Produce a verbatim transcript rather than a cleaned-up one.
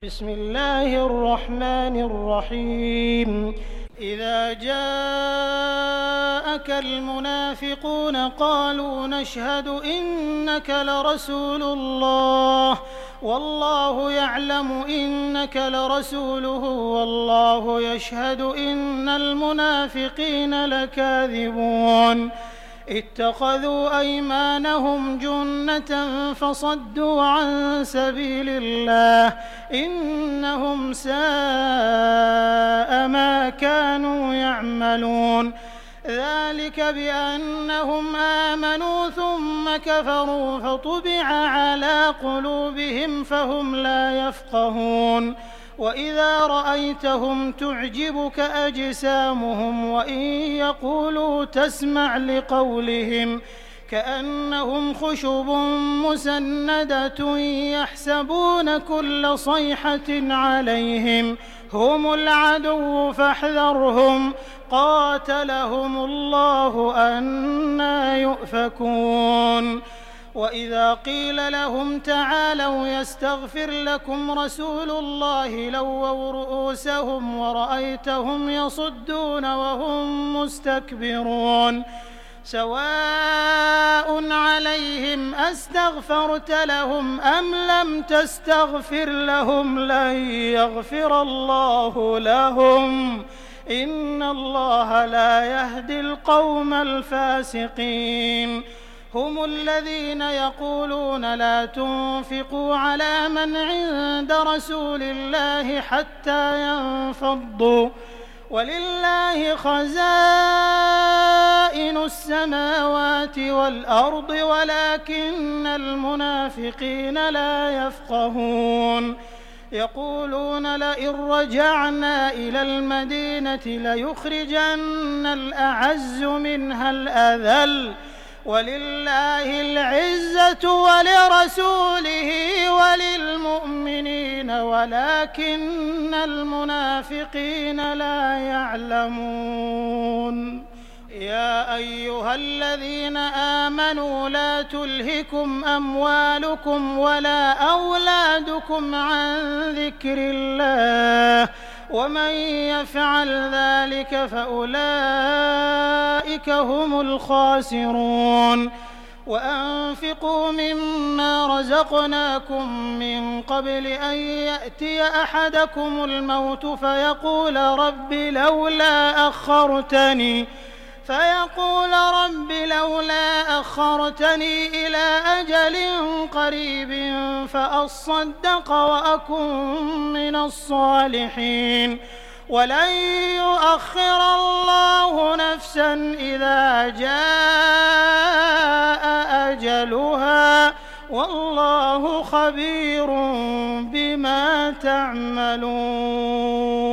بسم الله الرحمن الرحيم إذا جاءك المنافقون قالوا نشهد إنك لرسول الله والله يعلم إنك لرسوله والله يشهد إن المنافقين لكاذبون اتخذوا أيمانهم جنة فصدوا عن سبيل الله إنهم ساء ما كانوا يعملون ذلك بأنهم آمنوا ثم كفروا فطبع على قلوبهم فهم لا يفقهون وإذا رأيتهم تعجبك أجسامهم وإن يقولوا تسمع لقولهم كأنهم خشب مسندة يحسبون كل صيحة عليهم هم العدو فاحذرهم قاتلهم الله أنى يؤفكون وإذا قيل لهم تعالوا يستغفر لكم رسول الله لووا رؤوسهم ورأيتهم يصدون وهم مستكبرون سواء عليهم أستغفرت لهم أم لم تستغفر لهم لن يغفر الله لهم إن الله لا يهدي القوم الفاسقين هم الذين يقولون لا تنفقوا على من عند رسول الله حتى ينفضوا ولله خزائن السماوات والأرض ولكن المنافقين لا يفقهون يقولون لئن رجعنا إلى المدينة ليخرجن الأعز منها الأذل ولله العزة ولرسوله وللمؤمنين ولكن المنافقين لا يعلمون يا أيها الذين آمنوا لا تلهكم أموالكم ولا أولادكم عن ذكر الله ومن يفعل ذلك فأولئك هم الخاسرون وأنفقوا مما رزقناكم من قبل أن يأتي أحدكم الموت فيقول رب لولا أخرتني فيقول رب لولا أخرتني إلى أجل قريب فأصدق وأكن من الصالحين ولن يؤخر الله نفسا إذا جاء أجلها والله خبير بما تعملون.